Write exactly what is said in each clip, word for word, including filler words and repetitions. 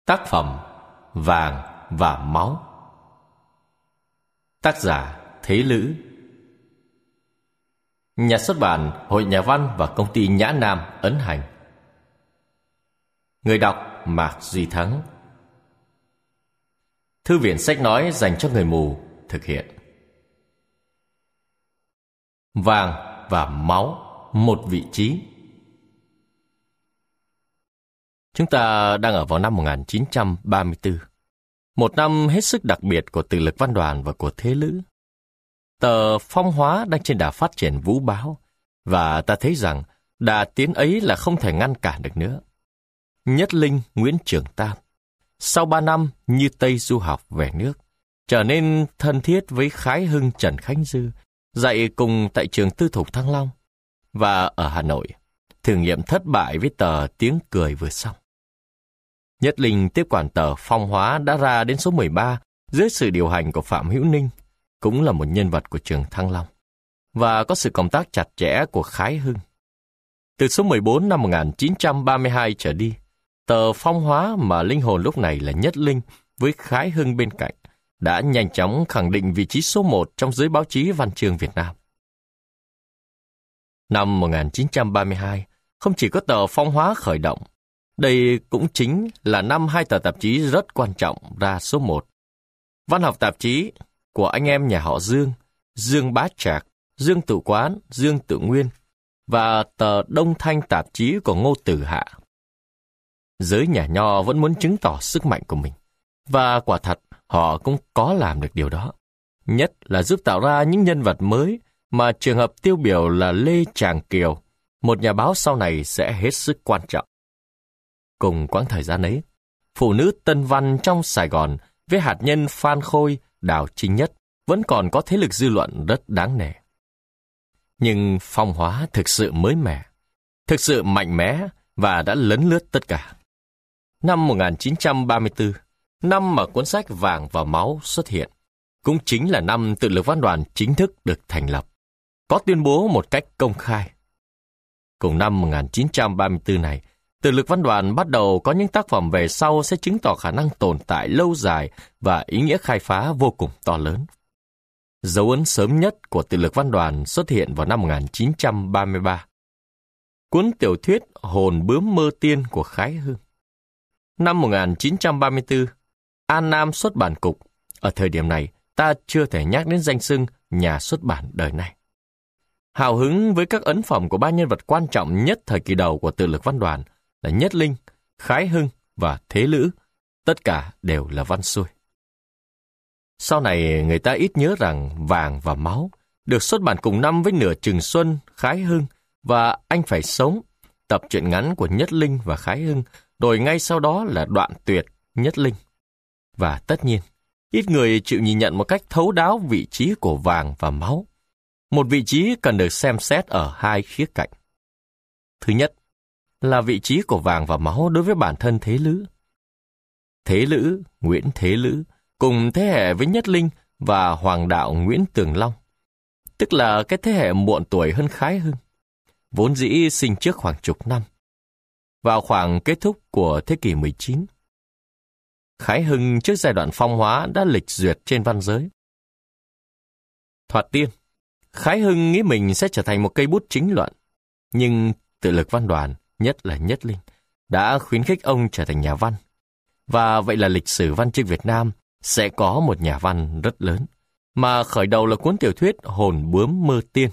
Tác phẩm Vàng và Máu. Tác giả Thế Lữ. Nhà xuất bản Hội Nhà văn và Công ty Nhã Nam ấn hành. Người đọc Mạc Duy Thắng. Thư viện sách nói dành cho người mù thực hiện. Vàng và Máu, một vị trí. Chúng ta đang ở vào năm một nghìn chín trăm ba mươi tư, một năm hết sức đặc biệt của Tự lực Văn đoàn và của Thế Lữ. Tờ Phong Hóa đang trên đà phát triển vũ bão, và ta thấy rằng đà tiến ấy là không thể ngăn cản được nữa. Nhất Linh Nguyễn Trường Tam, sau ba năm như Tây du học về nước, trở nên thân thiết với Khái Hưng Trần Khánh Dư, dạy cùng tại trường tư thục Thăng Long, và ở Hà Nội, thử nghiệm thất bại với tờ Tiếng Cười vừa xong. Nhất Linh tiếp quản tờ Phong Hóa đã ra đến số mười ba dưới sự điều hành của Phạm Hữu Ninh, cũng là một nhân vật của trường Thăng Long, và có sự cộng tác chặt chẽ của Khái Hưng. Từ số mười bốn năm một nghìn chín trăm ba mươi hai trở đi, tờ Phong Hóa mà linh hồn lúc này là Nhất Linh với Khái Hưng bên cạnh đã nhanh chóng khẳng định vị trí số một trong giới báo chí văn chương Việt Nam. Năm một nghìn chín trăm ba mươi hai, không chỉ có tờ Phong Hóa khởi động, đây cũng chính là năm hai tờ tạp chí rất quan trọng ra số một. Văn học tạp chí của anh em nhà họ Dương, Dương Bá Trạc, Dương Tự Quán, Dương Tự Nguyên, và tờ Đông Thanh tạp chí của Ngô Tử Hạ. Giới nhà nho vẫn muốn chứng tỏ sức mạnh của mình, và quả thật họ cũng có làm được điều đó. Nhất là giúp tạo ra những nhân vật mới, mà trường hợp tiêu biểu là Lê Tràng Kiều, một nhà báo sau này sẽ hết sức quan trọng. Cùng quãng thời gian ấy, phụ nữ tân văn trong Sài Gòn với hạt nhân Phan Khôi, Đào Trinh Nhất vẫn còn có thế lực dư luận rất đáng nể. Nhưng Phong Hóa thực sự mới mẻ, thực sự mạnh mẽ và đã lấn lướt tất cả. Năm một nghìn chín trăm ba mươi tư, năm mà cuốn sách Vàng và Máu xuất hiện, cũng chính là năm Tự lực Văn đoàn chính thức được thành lập, có tuyên bố một cách công khai. Cùng năm một nghìn chín trăm ba mươi tư này, Tự lực Văn đoàn bắt đầu có những tác phẩm về sau sẽ chứng tỏ khả năng tồn tại lâu dài và ý nghĩa khai phá vô cùng to lớn. Dấu ấn sớm nhất của Tự lực Văn đoàn xuất hiện vào năm một nghìn chín trăm ba mươi ba. Cuốn tiểu thuyết Hồn Bướm Mơ Tiên của Khái Hưng. Năm một nghìn chín trăm ba mươi tư, An Nam xuất bản cục. Ở thời điểm này, ta chưa thể nhắc đến danh xưng nhà xuất bản đời này. Hào hứng với các ấn phẩm của ba nhân vật quan trọng nhất thời kỳ đầu của Tự lực Văn đoàn là Nhất Linh, Khái Hưng và Thế Lữ, tất cả đều là văn xuôi. Sau này người ta ít nhớ rằng Vàng và Máu được xuất bản cùng năm với Nửa Chừng Xuân, Khái Hưng và Anh Phải Sống, tập truyện ngắn của Nhất Linh và Khái Hưng, rồi ngay sau đó là Đoạn Tuyệt, Nhất Linh. Và tất nhiên, ít người chịu nhìn nhận một cách thấu đáo vị trí của Vàng và Máu. Một vị trí cần được xem xét ở hai khía cạnh. Thứ nhất là vị trí của Vàng và Máu đối với bản thân Thế Lữ. Thế Lữ, Nguyễn Thế Lữ, cùng thế hệ với Nhất Linh và Hoàng đạo Nguyễn Tường Long, tức là cái thế hệ muộn tuổi hơn Khái Hưng, vốn dĩ sinh trước khoảng chục năm, vào khoảng kết thúc của thế kỷ mười chín. Khái Hưng trước giai đoạn Phong Hóa đã lịch duyệt trên văn giới. Thoạt tiên, Khái Hưng nghĩ mình sẽ trở thành một cây bút chính luận, nhưng Tự lực Văn đoàn, nhất là Nhất Linh, đã khuyến khích ông trở thành nhà văn. Và vậy là lịch sử văn chương Việt Nam sẽ có một nhà văn rất lớn, mà khởi đầu là cuốn tiểu thuyết Hồn Bướm Mơ Tiên.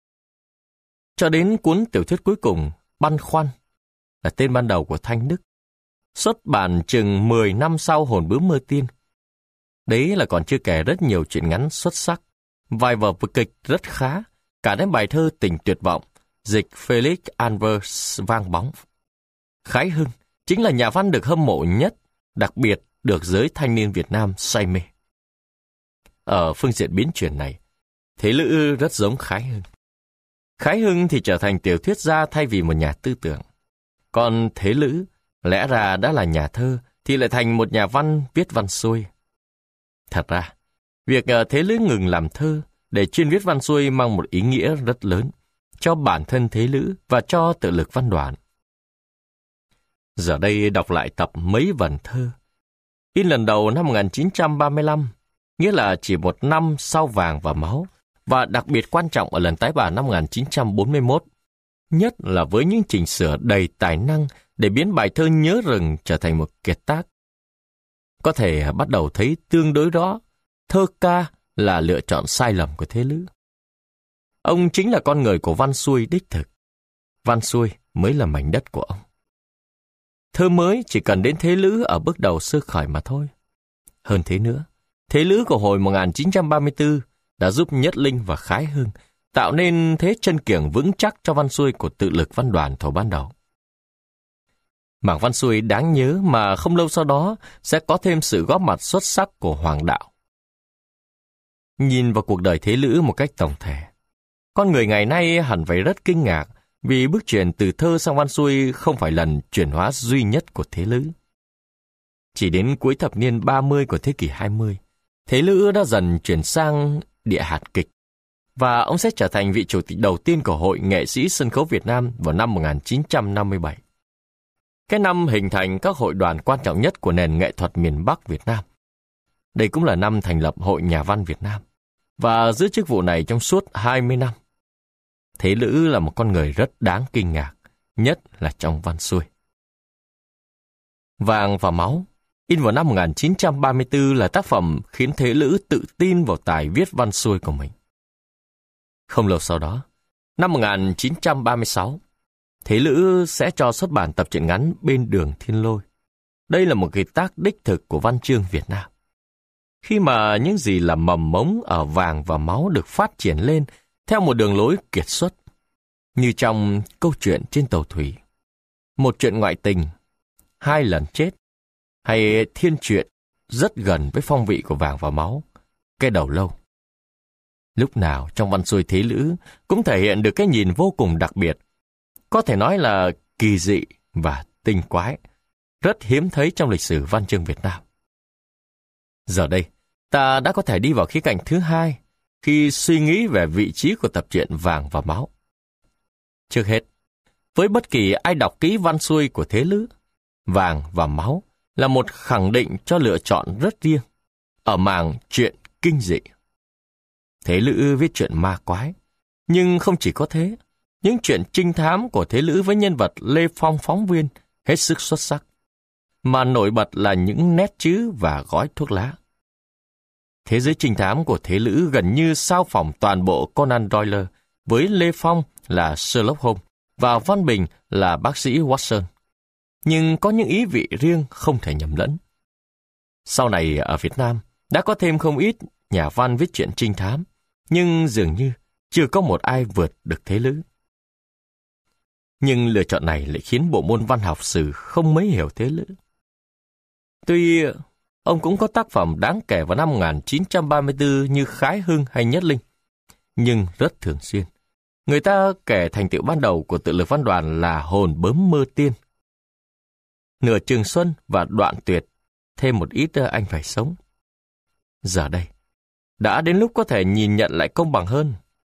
Cho đến cuốn tiểu thuyết cuối cùng, Băn Khoăn, là tên ban đầu của Thanh Đức, xuất bản chừng mười năm sau Hồn Bướm Mơ Tiên. Đấy là còn chưa kể rất nhiều truyện ngắn xuất sắc, vài vở kịch rất khá, cả đến bài thơ Tình Tuyệt Vọng, dịch Felix Anvers vang bóng. Khái Hưng chính là nhà văn được hâm mộ nhất, đặc biệt được giới thanh niên Việt Nam say mê. Ở phương diện biến chuyển này, Thế Lữ rất giống Khái Hưng. Khái Hưng thì trở thành tiểu thuyết gia thay vì một nhà tư tưởng. Còn Thế Lữ, lẽ ra đã là nhà thơ, thì lại thành một nhà văn viết văn xuôi. Thật ra, việc Thế Lữ ngừng làm thơ để chuyên viết văn xuôi mang một ý nghĩa rất lớn cho bản thân Thế Lữ và cho Tự lực Văn đoàn. Giờ đây đọc lại tập mấy vần thơ, in lần đầu năm một nghìn chín trăm ba mươi lăm, nghĩa là chỉ một năm sau Vàng và Máu, và đặc biệt quan trọng ở lần tái bản năm một nghìn chín trăm bốn mươi mốt, nhất là với những chỉnh sửa đầy tài năng để biến bài thơ Nhớ Rừng trở thành một kiệt tác. Có thể bắt đầu thấy tương đối đó, thơ ca là lựa chọn sai lầm của Thế Lữ. Ông chính là con người của văn xuôi đích thực. Văn xuôi mới là mảnh đất của ông. Thơ mới chỉ cần đến Thế Lữ ở bước đầu sơ khởi mà thôi. Hơn thế nữa, Thế Lữ của hồi một nghìn chín trăm ba mươi tư đã giúp Nhất Linh và Khái Hưng tạo nên thế chân kiểng vững chắc cho văn xuôi của tự lực văn đoàn thời ban đầu. Mảng văn xuôi đáng nhớ mà không lâu sau đó sẽ có thêm sự góp mặt xuất sắc của Hoàng Đạo. Nhìn vào cuộc đời Thế Lữ một cách tổng thể, con người ngày nay hẳn phải rất kinh ngạc vì bước chuyển từ thơ sang văn xuôi không phải lần chuyển hóa duy nhất của Thế Lữ. Chỉ đến cuối thập niên ba mươi của thế kỷ hai mươi, Thế Lữ đã dần chuyển sang địa hạt kịch, và ông sẽ trở thành vị chủ tịch đầu tiên của Hội Nghệ sĩ Sân khấu Việt Nam vào năm một nghìn chín trăm năm mươi bảy. Cái năm hình thành các hội đoàn quan trọng nhất của nền nghệ thuật miền Bắc Việt Nam. Đây cũng là năm thành lập Hội Nhà văn Việt Nam, và giữ chức vụ này trong suốt hai mươi năm. Thế Lữ là một con người rất đáng kinh ngạc, nhất là trong văn xuôi. Vàng và Máu, in vào năm một nghìn chín trăm ba mươi tư, là tác phẩm khiến Thế Lữ tự tin vào tài viết văn xuôi của mình. Không lâu sau đó, năm một nghìn chín trăm ba mươi sáu, Thế Lữ sẽ cho xuất bản tập truyện ngắn Bên Đường Thiên Lôi. Đây là một kiệt tác đích thực của văn chương Việt Nam. Khi mà những gì là mầm mống ở Vàng và Máu được phát triển lên theo một đường lối kiệt xuất, như trong Câu chuyện trên tàu thủy, Một chuyện ngoại tình, Hai lần chết, hay Thiên truyện rất gần với phong vị của Vàng và Máu, Cái đầu lâu. Lúc nào trong văn xuôi Thế Lữ cũng thể hiện được cái nhìn vô cùng đặc biệt, có thể nói là kỳ dị và tinh quái, rất hiếm thấy trong lịch sử văn chương Việt Nam. Giờ đây, ta đã có thể đi vào khía cạnh thứ hai khi suy nghĩ về vị trí của tập truyện Vàng và Máu. Trước hết, với bất kỳ ai đọc kỹ văn xuôi của Thế Lữ, Vàng và Máu là một khẳng định cho lựa chọn rất riêng ở mảng chuyện kinh dị. Thế Lữ viết chuyện ma quái, nhưng không chỉ có thế, những chuyện trinh thám của Thế Lữ với nhân vật Lê Phong phóng viên hết sức xuất sắc, mà nổi bật là những nét chữ và gói thuốc lá. Thế giới trinh thám của Thế Lữ gần như sao phỏng toàn bộ Conan Doyle, với Lê Phong là Sherlock Holmes và Văn Bình là bác sĩ Watson. Nhưng có những ý vị riêng không thể nhầm lẫn. Sau này ở Việt Nam đã có thêm không ít nhà văn viết truyện trinh thám, nhưng dường như chưa có một ai vượt được Thế Lữ. Nhưng lựa chọn này lại khiến bộ môn văn học sử không mấy hiểu Thế Lữ. Tuy ông cũng có tác phẩm đáng kể vào năm một nghìn chín trăm ba mươi tư như Khái Hưng hay Nhất Linh, nhưng rất thường xuyên người ta kể thành tựu ban đầu của tự lực văn đoàn là Hồn Bướm Mơ Tiên. Nửa Trường Xuân và Đoạn Tuyệt thêm một ít Anh Phải Sống. Giờ đây, đã đến lúc có thể nhìn nhận lại công bằng hơn.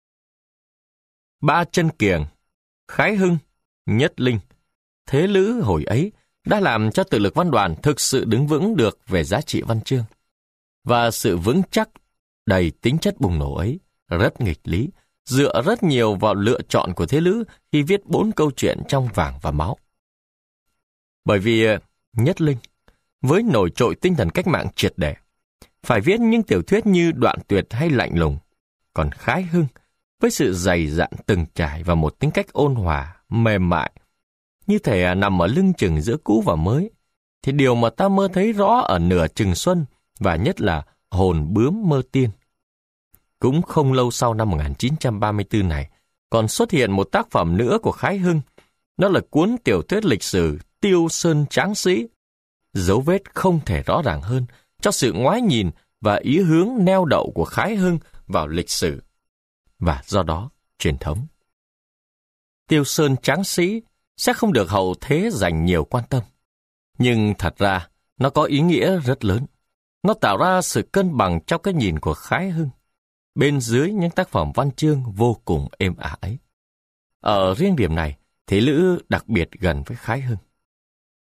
Ba Chân Kiềng, Khái Hưng, Nhất Linh, Thế Lữ hồi ấy đã làm cho tự lực văn đoàn thực sự đứng vững được về giá trị văn chương. Và sự vững chắc, đầy tính chất bùng nổ ấy, rất nghịch lý, dựa rất nhiều vào lựa chọn của Thế Lữ khi viết bốn câu chuyện trong Vàng và Máu. Bởi vì Nhất Linh, với nổi trội tinh thần cách mạng triệt để, phải viết những tiểu thuyết như Đoạn Tuyệt hay Lạnh Lùng. Còn Khái Hưng, với sự dày dặn từng trải và một tính cách ôn hòa, mềm mại, như thể nằm ở lưng chừng giữa cũ và mới, thì điều mà ta mơ thấy rõ ở Nửa Chừng Xuân và nhất là Hồn Bướm Mơ Tiên. Cũng không lâu sau năm một nghìn chín trăm ba mươi tư này, còn xuất hiện một tác phẩm nữa của Khái Hưng, đó là cuốn tiểu thuyết lịch sử Tiêu Sơn Tráng Sĩ, dấu vết không thể rõ ràng hơn cho sự ngoái nhìn và ý hướng neo đậu của Khái Hưng vào lịch sử, và do đó truyền thống. Tiêu Sơn Tráng Sĩ sẽ không được hậu thế dành nhiều quan tâm, nhưng thật ra nó có ý nghĩa rất lớn. Nó tạo ra sự cân bằng trong cái nhìn của Khái Hưng, bên dưới những tác phẩm văn chương vô cùng êm ả ấy. Ở riêng điểm này, Thế Lữ đặc biệt gần với Khái Hưng.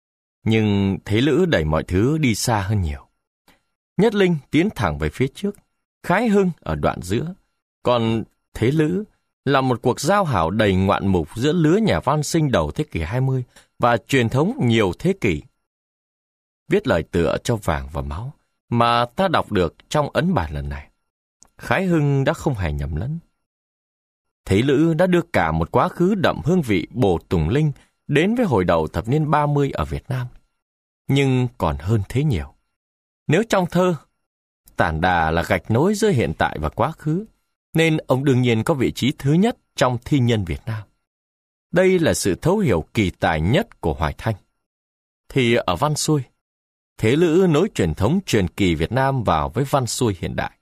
Nhưng Thế Lữ đẩy mọi thứ đi xa hơn nhiều. Nhất Linh tiến thẳng về phía trước, Khái Hưng ở đoạn giữa, còn Thế Lữ là một cuộc giao hảo đầy ngoạn mục giữa lứa nhà văn sinh đầu thế kỷ hai mươi và truyền thống nhiều thế kỷ. Viết lời tựa cho Vàng và Máu mà ta đọc được trong ấn bản lần này, Khái Hưng đã không hề nhầm lẫn. Thế Lữ đã đưa cả một quá khứ đậm hương vị Bồ Tùng Linh đến với hồi đầu thập niên ba mươi ở Việt Nam. Nhưng còn hơn thế nhiều. Nếu trong thơ, Tản Đà là gạch nối giữa hiện tại và quá khứ, nên ông đương nhiên có vị trí thứ nhất trong thi nhân Việt Nam. Đây là sự thấu hiểu kỳ tài nhất của Hoài Thanh. Thì ở văn xuôi, Thế Lữ nối truyền thống truyền kỳ Việt Nam vào với văn xuôi hiện đại.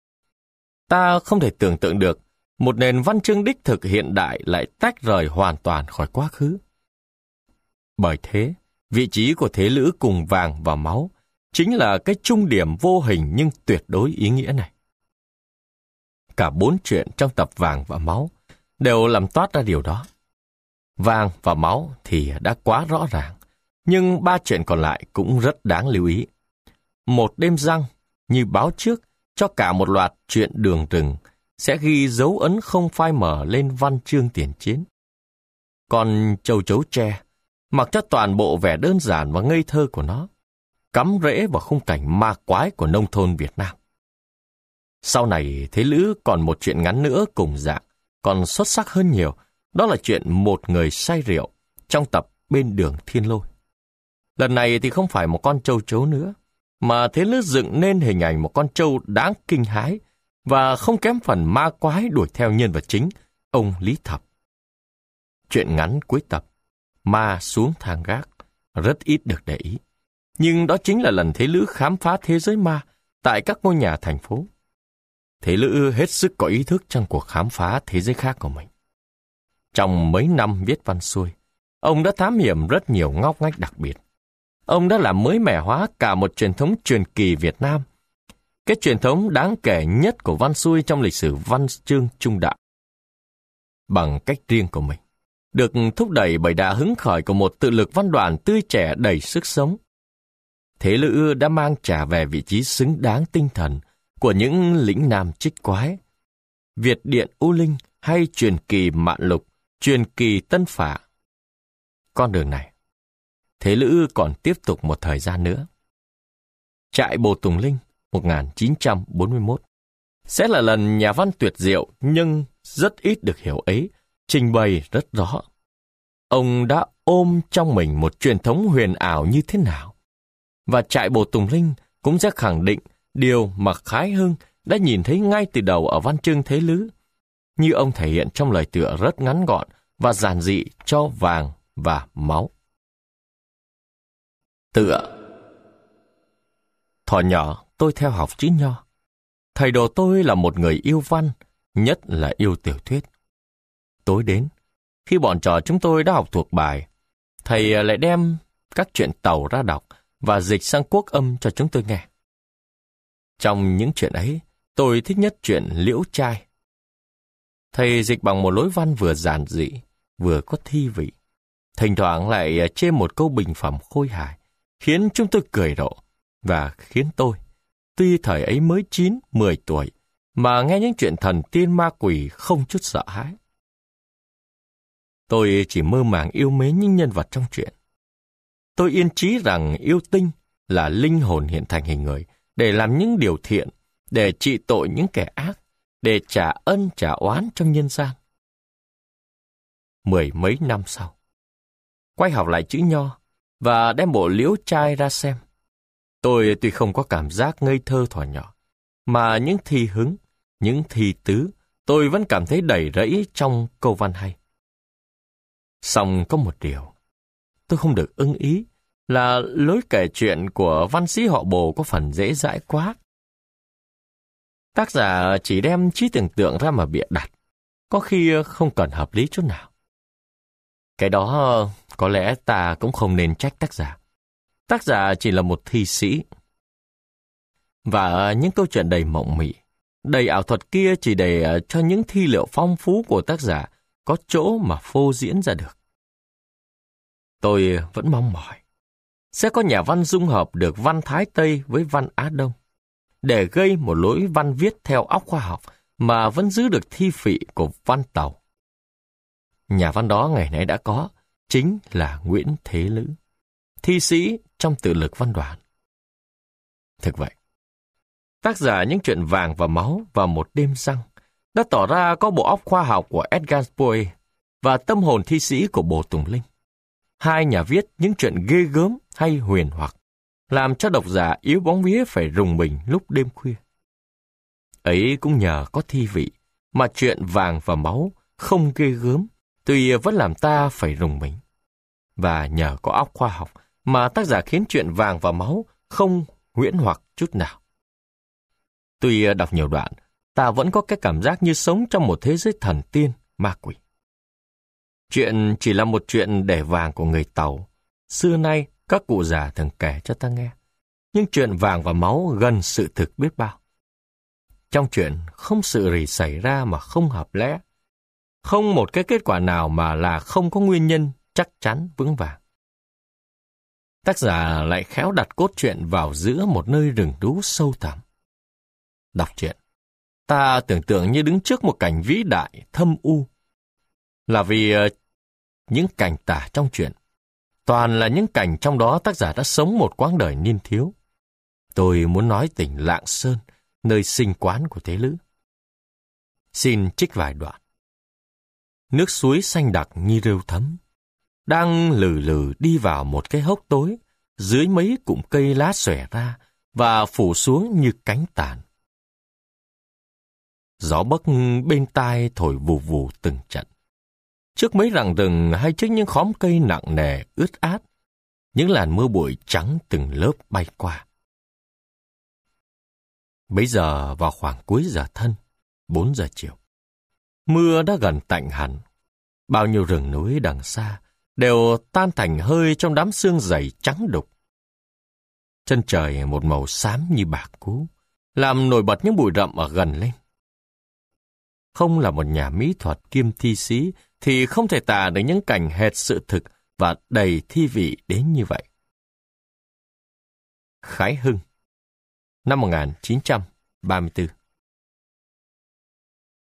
Ta không thể tưởng tượng được một nền văn chương đích thực hiện đại lại tách rời hoàn toàn khỏi quá khứ. Bởi thế, vị trí của Thế Lữ cùng Vàng và Máu chính là cái trung điểm vô hình nhưng tuyệt đối ý nghĩa này. Cả bốn chuyện trong tập Vàng và Máu đều làm toát ra điều đó. Vàng và Máu thì đã quá rõ ràng, nhưng ba chuyện còn lại cũng rất đáng lưu ý. Một đêm răng, như báo trước cho cả một loạt chuyện đường rừng, sẽ ghi dấu ấn không phai mờ lên văn chương tiền chiến. Còn Châu Chấu Tre, mặc cho toàn bộ vẻ đơn giản và ngây thơ của nó, cắm rễ vào khung cảnh ma quái của nông thôn Việt Nam. Sau này, Thế Lữ còn một chuyện ngắn nữa cùng dạng, còn xuất sắc hơn nhiều, đó là chuyện Một Người Say Rượu trong tập Bên Đường Thiên Lôi. Lần này thì không phải một con trâu chấu nữa, mà Thế Lữ dựng nên hình ảnh một con trâu đáng kinh hãi và không kém phần ma quái đuổi theo nhân vật chính, ông Lý Thập. Chuyện ngắn cuối tập, Ma Xuống Thang Gác, rất ít được để ý. Nhưng đó chính là lần Thế Lữ khám phá thế giới ma tại các ngôi nhà thành phố. Thế Lữ hết sức có ý thức trong cuộc khám phá thế giới khác của mình. Trong mấy năm viết văn xuôi, ông đã thám hiểm rất nhiều ngóc ngách đặc biệt. Ông đã làm mới mẻ hóa cả một truyền thống truyền kỳ Việt Nam, cái truyền thống đáng kể nhất của văn xuôi trong lịch sử văn chương trung đại. Bằng cách riêng của mình, được thúc đẩy bởi đà hứng khởi của một tự lực văn đoàn tươi trẻ đầy sức sống, Thế Lữ đã mang trả về vị trí xứng đáng tinh thần của những lĩnh nam trích quái, Việt Điện U Linh hay truyền kỳ Mạn Lục, truyền kỳ Tân Phả. Con đường này, Thế Lữ còn tiếp tục một thời gian nữa. Trại Bồ Tùng Linh một nghìn chín trăm bốn mươi mốt sẽ là lần nhà văn tuyệt diệu nhưng rất ít được hiểu ấy trình bày rất rõ. Ông đã ôm trong mình một truyền thống huyền ảo như thế nào. Và Trại Bồ Tùng Linh cũng sẽ khẳng định điều mà Khái Hưng đã nhìn thấy ngay từ đầu ở văn chương Thế Lữ, như ông thể hiện trong lời tựa rất ngắn gọn và giản dị cho Vàng và Máu. Tựa. Thuở nhỏ tôi theo học chữ Nho. Thầy đồ tôi là một người yêu văn, nhất là yêu tiểu thuyết. Tối đến, khi bọn trò chúng tôi đã học thuộc bài, thầy lại đem các chuyện Tàu ra đọc và dịch sang quốc âm cho chúng tôi nghe. Trong những chuyện ấy, tôi thích nhất chuyện Liễu Trai. Thầy dịch bằng một lối văn vừa giản dị, vừa có thi vị. Thỉnh thoảng lại chê một câu bình phẩm khôi hài, khiến chúng tôi cười rộ, và khiến tôi, tuy thời ấy mới chín, mười tuổi, mà nghe những chuyện thần tiên ma quỷ không chút sợ hãi. Tôi chỉ mơ màng yêu mến những nhân vật trong chuyện. Tôi yên chí rằng yêu tinh là linh hồn hiện thành hình người, để làm những điều thiện, để trị tội những kẻ ác, để trả ân trả oán trong nhân gian. Mười mấy năm sau, quay học lại chữ Nho và đem bộ Liễu Trai ra xem. Tôi tuy không có cảm giác ngây thơ thuở nhỏ, mà những thi hứng, những thi tứ, tôi vẫn cảm thấy đầy rẫy trong câu văn hay. Song có một điều, tôi không được ưng ý, là lối kể chuyện của văn sĩ họ Bồ có phần dễ dãi quá. Tác giả chỉ đem trí tưởng tượng ra mà bịa đặt, có khi không cần hợp lý chút nào. Cái đó có lẽ ta cũng không nên trách tác giả. Tác giả chỉ là một thi sĩ. Và những câu chuyện đầy mộng mị, đầy ảo thuật kia chỉ để cho những thi liệu phong phú của tác giả có chỗ mà phô diễn ra được. Tôi vẫn mong mỏi. sẽ có nhà văn dung hợp được văn Thái Tây với văn Á Đông, để gây một lối văn viết theo óc khoa học mà vẫn giữ được thi vị của văn Tàu. Nhà văn đó ngày nay đã có, chính là Nguyễn Thế Lữ, thi sĩ trong Tự lực văn đoàn. Thực vậy, tác giả những chuyện Vàng và Máu và Một đêm răng đã tỏ ra có bộ óc khoa học của Edgar Poe và tâm hồn thi sĩ của Bồ Tùng Linh. Hai nhà viết những chuyện ghê gớm hay huyền hoặc, làm cho độc giả yếu bóng vía phải rùng mình lúc đêm khuya. Ấy cũng nhờ có thi vị mà chuyện Vàng và Máu không ghê gớm, tuy vẫn làm ta phải rùng mình. Và nhờ có óc khoa học mà tác giả khiến chuyện Vàng và Máu không huyễn hoặc chút nào. Tuy đọc nhiều đoạn, ta vẫn có cái cảm giác như sống trong một thế giới thần tiên, ma quỷ. Chuyện chỉ là một chuyện để vàng của người Tàu. Xưa nay, các cụ già thường kể cho ta nghe. Nhưng chuyện Vàng và Máu gần sự thực biết bao. Trong chuyện, không sự gì xảy ra mà không hợp lẽ. Không một cái kết quả nào mà là không có nguyên nhân chắc chắn vững vàng. Tác giả lại khéo đặt cốt truyện vào giữa một nơi rừng đú sâu thẳm. Đọc truyện, ta tưởng tượng như đứng trước một cảnh vĩ đại, thâm u. Là vì uh, những cảnh tả trong truyện, toàn là những cảnh trong đó tác giả đã sống một quãng đời niên thiếu. Tôi muốn nói tỉnh Lạng Sơn, nơi sinh quán của Thế Lữ. Xin trích vài đoạn. Nước suối xanh đặc như rêu thấm, đang lừ lừ đi vào một cái hốc tối, dưới mấy cụm cây lá xòe ra và phủ xuống như cánh tàn. Gió bấc bên tai thổi vù vù từng trận. Trước mấy rặng rừng hay trước những khóm cây nặng nề ướt át, những làn mưa bụi trắng từng lớp bay qua. Bấy giờ vào khoảng cuối giờ thân, bốn giờ chiều. Mưa đã gần tạnh hẳn. Bao nhiêu rừng núi đằng xa đều tan thành hơi trong đám sương dày trắng đục. Chân trời một màu xám như bạc cú, làm nổi bật những bụi rậm ở gần lên. Không là một nhà mỹ thuật kiêm thi sĩ thì không thể tả được những cảnh hệt sự thực và đầy thi vị đến như vậy. Khái Hưng, năm một nghìn chín trăm ba mươi tư.